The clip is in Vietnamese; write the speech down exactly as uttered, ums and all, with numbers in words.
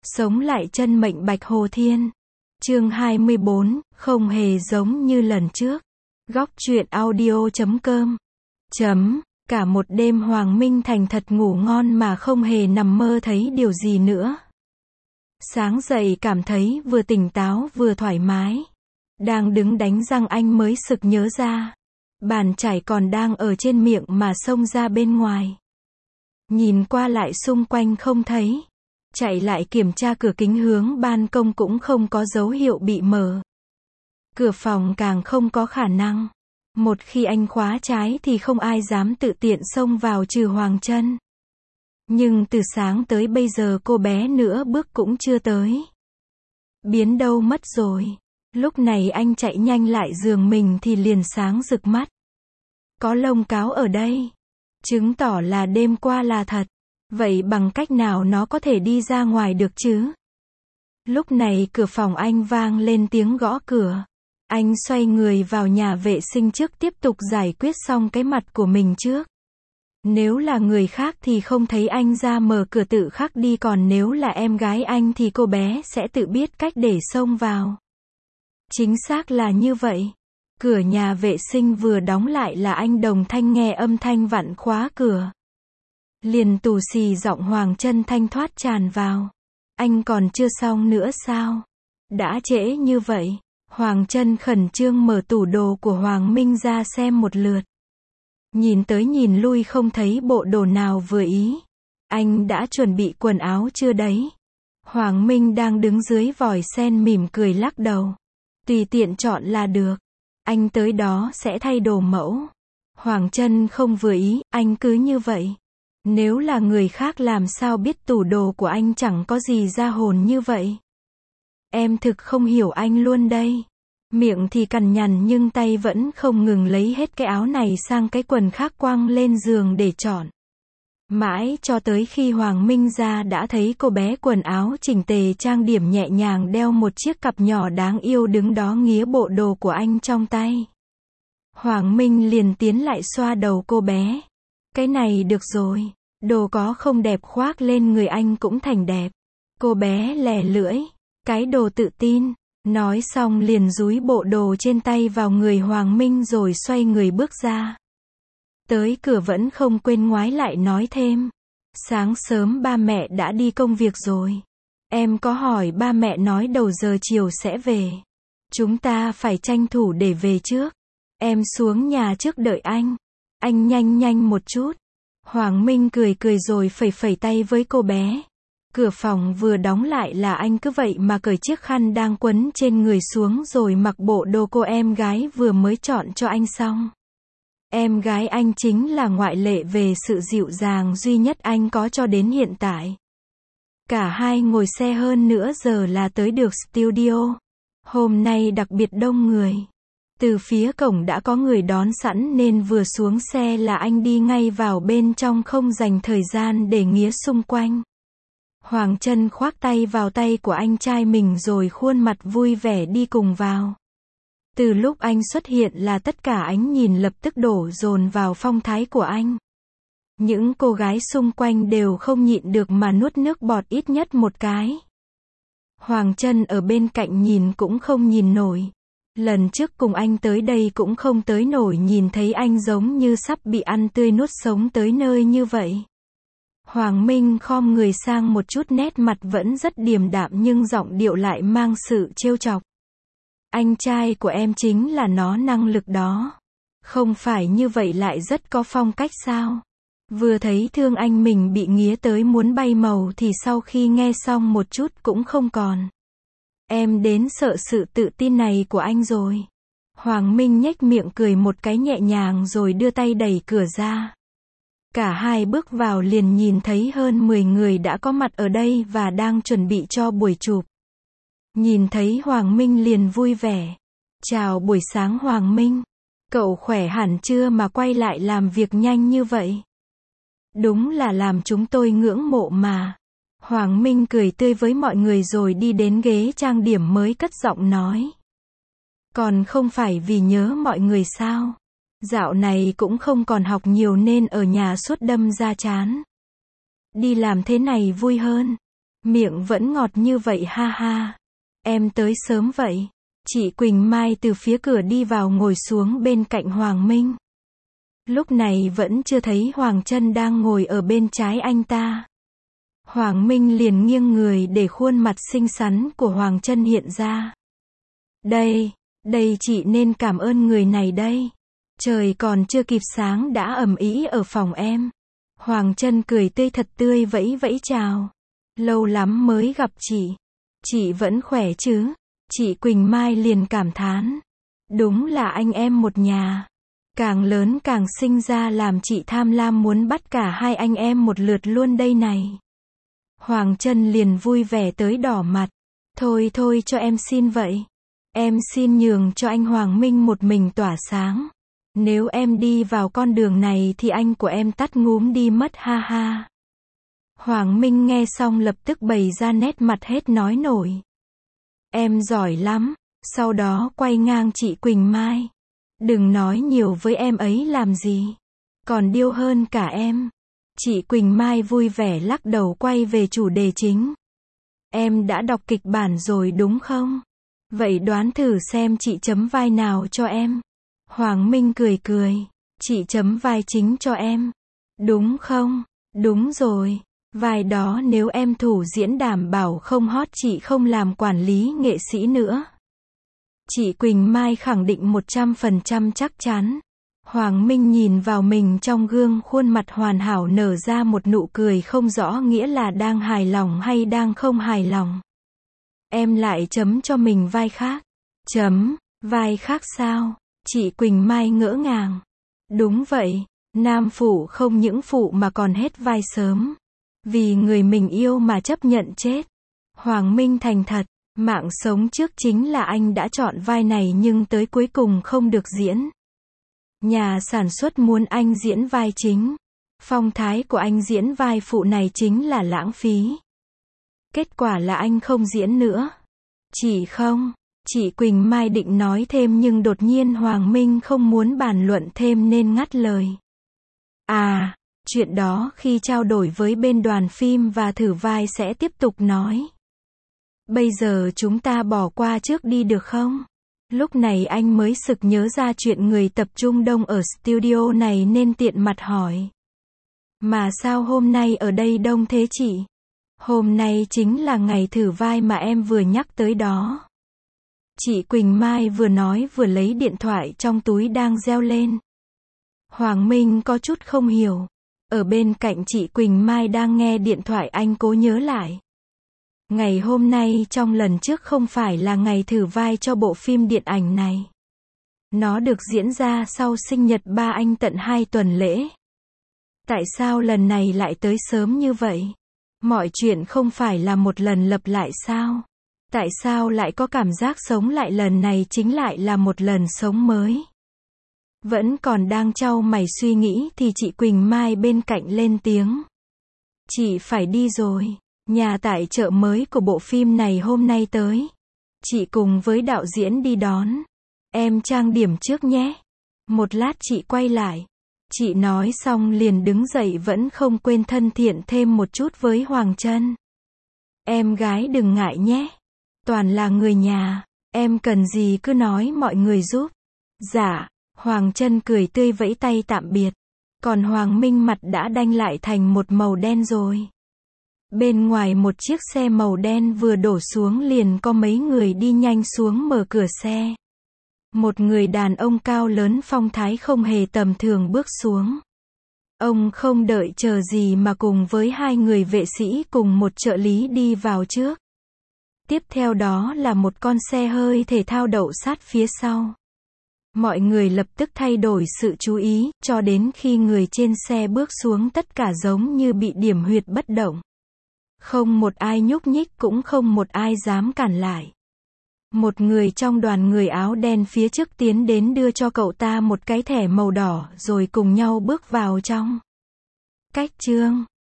Sống lại chân mệnh Bạch Hồ Thiên. Chương hai mươi bốn, không hề giống như lần trước. Góc truyện audio chấm com. Chấm, cả một đêm Hoàng Minh thành thật ngủ ngon mà không hề nằm mơ thấy điều gì nữa. Sáng dậy cảm thấy vừa tỉnh táo vừa thoải mái. Đang đứng đánh răng anh mới sực nhớ ra. Bàn chải còn đang ở trên miệng mà xông ra bên ngoài. Nhìn qua lại xung quanh không thấy. Chạy lại kiểm tra cửa kính hướng ban công cũng không có dấu hiệu bị mở. Cửa phòng càng không có khả năng. Một khi anh khóa trái thì không ai dám tự tiện xông vào trừ Hoàng Trân. Nhưng từ sáng tới bây giờ cô bé nửa bước cũng chưa tới. Biến đâu mất rồi. Lúc này anh chạy nhanh lại giường mình thì liền sáng rực mắt. Có lông cáo ở đây. Chứng tỏ là đêm qua là thật. Vậy bằng cách nào nó có thể đi ra ngoài được chứ? Lúc này cửa phòng anh vang lên tiếng gõ cửa. Anh xoay người vào nhà vệ sinh trước tiếp tục giải quyết xong cái mặt của mình trước. Nếu là người khác thì không thấy anh ra mở cửa tự khắc đi, còn nếu là em gái anh thì cô bé sẽ tự biết cách để xông vào. Chính xác là như vậy. Cửa nhà vệ sinh vừa đóng lại là anh đồng thanh nghe âm thanh vặn khóa cửa. Liền tù xì giọng Hoàng Trân thanh thoát tràn vào. Anh còn chưa xong nữa sao? Đã trễ như vậy. Hoàng Trân khẩn trương mở tủ đồ của Hoàng Minh ra xem một lượt. Nhìn tới nhìn lui không thấy bộ đồ nào vừa ý. Anh đã chuẩn bị quần áo chưa đấy? Hoàng Minh đang đứng dưới vòi sen mỉm cười lắc đầu. Tùy tiện chọn là được. Anh tới đó sẽ thay đồ mẫu. Hoàng Trân không vừa ý, anh cứ như vậy. Nếu là người khác làm sao biết tủ đồ của anh chẳng có gì ra hồn như vậy. Em thực không hiểu anh luôn đây. Miệng thì cằn nhằn nhưng tay vẫn không ngừng lấy hết cái áo này sang cái quần khác quăng lên giường để chọn. Mãi cho tới khi Hoàng Minh ra đã thấy cô bé quần áo chỉnh tề trang điểm nhẹ nhàng đeo một chiếc cặp nhỏ đáng yêu đứng đó nghía bộ đồ của anh trong tay. Hoàng Minh liền tiến lại xoa đầu cô bé. Cái này được rồi. Đồ có không đẹp khoác lên người anh cũng thành đẹp. Cô bé lè lưỡi. Cái đồ tự tin. Nói xong liền dúi bộ đồ trên tay vào người Hoàng Minh rồi xoay người bước ra. Tới cửa vẫn không quên ngoái lại nói thêm. Sáng sớm ba mẹ đã đi công việc rồi. Em có hỏi ba mẹ nói đầu giờ chiều sẽ về. Chúng ta phải tranh thủ để về trước. Em xuống nhà trước đợi anh. Anh nhanh nhanh một chút. Hoàng Minh cười cười rồi phẩy phẩy tay với cô bé. Cửa phòng vừa đóng lại là anh cứ vậy mà cởi chiếc khăn đang quấn trên người xuống rồi mặc bộ đồ cô em gái vừa mới chọn cho anh xong. Em gái anh chính là ngoại lệ về sự dịu dàng duy nhất anh có cho đến hiện tại. Cả hai ngồi xe hơn nửa giờ là tới được studio. Hôm nay đặc biệt đông người. Từ phía cổng đã có người đón sẵn nên vừa xuống xe là anh đi ngay vào bên trong không dành thời gian để nghía xung quanh. Hoàng Trân khoác tay vào tay của anh trai mình rồi khuôn mặt vui vẻ đi cùng vào. Từ lúc anh xuất hiện là tất cả ánh nhìn lập tức đổ dồn vào phong thái của anh. Những cô gái xung quanh đều không nhịn được mà nuốt nước bọt ít nhất một cái. Hoàng Trân ở bên cạnh nhìn cũng không nhìn nổi. Lần trước cùng anh tới đây cũng không tới nổi nhìn thấy anh giống như sắp bị ăn tươi nuốt sống tới nơi như vậy. Hoàng Minh khom người sang một chút, nét mặt vẫn rất điềm đạm nhưng giọng điệu lại mang sự trêu chọc. Anh trai của em chính là nó năng lực đó. Không phải như vậy lại rất có phong cách sao? Vừa thấy thương anh mình bị nghía tới muốn bay màu thì sau khi nghe xong một chút cũng không còn. Em đến sợ sự tự tin này của anh rồi. Hoàng Minh nhếch miệng cười một cái nhẹ nhàng rồi đưa tay đẩy cửa ra. Cả hai bước vào liền nhìn thấy hơn mười người đã có mặt ở đây và đang chuẩn bị cho buổi chụp. Nhìn thấy Hoàng Minh liền vui vẻ. Chào buổi sáng Hoàng Minh. Cậu khỏe hẳn chưa mà quay lại làm việc nhanh như vậy? Đúng là làm chúng tôi ngưỡng mộ mà. Hoàng Minh cười tươi với mọi người rồi đi đến ghế trang điểm mới cất giọng nói. Còn không phải vì nhớ mọi người sao? Dạo này cũng không còn học nhiều nên ở nhà suốt đâm ra chán. Đi làm thế này vui hơn. Miệng vẫn ngọt như vậy ha ha. Em tới sớm vậy. Chị Quỳnh Mai từ phía cửa đi vào ngồi xuống bên cạnh Hoàng Minh. Lúc này vẫn chưa thấy Hoàng Trân đang ngồi ở bên trái anh ta. Hoàng Minh liền nghiêng người để khuôn mặt xinh xắn của Hoàng Trân hiện ra. Đây, đây chị nên cảm ơn người này đây. Trời còn chưa kịp sáng đã ầm ĩ ở phòng em. Hoàng Trân cười tươi thật tươi vẫy vẫy chào. Lâu lắm mới gặp chị. Chị vẫn khỏe chứ? Chị Quỳnh Mai liền cảm thán. Đúng là anh em một nhà. Càng lớn càng sinh ra làm chị tham lam muốn bắt cả hai anh em một lượt luôn đây này. Hoàng Trân liền vui vẻ tới đỏ mặt. Thôi thôi cho em xin vậy. Em xin nhường cho anh Hoàng Minh một mình tỏa sáng. Nếu em đi vào con đường này thì anh của em tắt ngúm đi mất ha ha. Hoàng Minh nghe xong lập tức bày ra nét mặt hết nói nổi. Em giỏi lắm. Sau đó quay ngang chị Quỳnh Mai. Đừng nói nhiều với em ấy làm gì. Còn điêu hơn cả em. Chị Quỳnh Mai vui vẻ lắc đầu quay về chủ đề chính. Em đã đọc kịch bản rồi đúng không? Vậy đoán thử xem chị chấm vai nào cho em. Hoàng Minh cười cười. Chị chấm vai chính cho em. Đúng không? Đúng rồi. Vai đó nếu em thủ diễn đảm bảo không hot chị không làm quản lý nghệ sĩ nữa. Chị Quỳnh Mai khẳng định một trăm phần trăm chắc chắn. Hoàng Minh nhìn vào mình trong gương, khuôn mặt hoàn hảo nở ra một nụ cười không rõ nghĩa là đang hài lòng hay đang không hài lòng. Em lại chấm cho mình vai khác. Chấm, vai khác sao? Chị Quỳnh Mai ngỡ ngàng. Đúng vậy, nam phụ không những phụ mà còn hết vai sớm. Vì người mình yêu mà chấp nhận chết. Hoàng Minh thành thật. Mạng sống trước chính là anh đã chọn vai này nhưng tới cuối cùng không được diễn. Nhà sản xuất muốn anh diễn vai chính. Phong thái của anh diễn vai phụ này chính là lãng phí. Kết quả là anh không diễn nữa. Chỉ không, chị Quỳnh Mai định nói thêm nhưng đột nhiên Hoàng Minh không muốn bàn luận thêm nên ngắt lời. À, chuyện đó khi trao đổi với bên đoàn phim và thử vai sẽ tiếp tục nói. Bây giờ chúng ta bỏ qua trước đi được không? Lúc này anh mới sực nhớ ra chuyện người tập trung đông ở studio này nên tiện mặt hỏi. Mà sao hôm nay ở đây đông thế chị? Hôm nay chính là ngày thử vai mà em vừa nhắc tới đó. Chị Quỳnh Mai vừa nói vừa lấy điện thoại trong túi đang reo lên. Hoàng Minh có chút không hiểu. Ở bên cạnh chị Quỳnh Mai đang nghe điện thoại anh cố nhớ lại. Ngày hôm nay trong lần trước không phải là ngày thử vai cho bộ phim điện ảnh này. Nó được diễn ra sau sinh nhật ba anh tận hai tuần lễ. Tại sao lần này lại tới sớm như vậy? Mọi chuyện không phải là một lần lặp lại sao? Tại sao lại có cảm giác sống lại lần này chính lại là một lần sống mới? Vẫn còn đang chau mày suy nghĩ thì chị Quỳnh Mai bên cạnh lên tiếng. Chị phải đi rồi. Nhà tài trợ mới của bộ phim này hôm nay tới. Chị cùng với đạo diễn đi đón. Em trang điểm trước nhé. Một lát chị quay lại. Chị nói xong liền đứng dậy vẫn không quên thân thiện thêm một chút với Hoàng Trân. Em gái đừng ngại nhé. Toàn là người nhà. Em cần gì cứ nói mọi người giúp. Dạ. Hoàng Trân cười tươi vẫy tay tạm biệt. Còn Hoàng Minh mặt đã đanh lại thành một màu đen rồi. Bên ngoài một chiếc xe màu đen vừa đổ xuống liền có mấy người đi nhanh xuống mở cửa xe. Một người đàn ông cao lớn phong thái không hề tầm thường bước xuống. Ông không đợi chờ gì mà cùng với hai người vệ sĩ cùng một trợ lý đi vào trước. Tiếp theo đó là một con xe hơi thể thao đậu sát phía sau. Mọi người lập tức thay đổi sự chú ý, cho đến khi người trên xe bước xuống tất cả giống như bị điểm huyệt bất động. Không một ai nhúc nhích cũng không một ai dám cản lại. Một người trong đoàn người áo đen phía trước tiến đến đưa cho cậu ta một cái thẻ màu đỏ rồi cùng nhau bước vào trong. Cách chương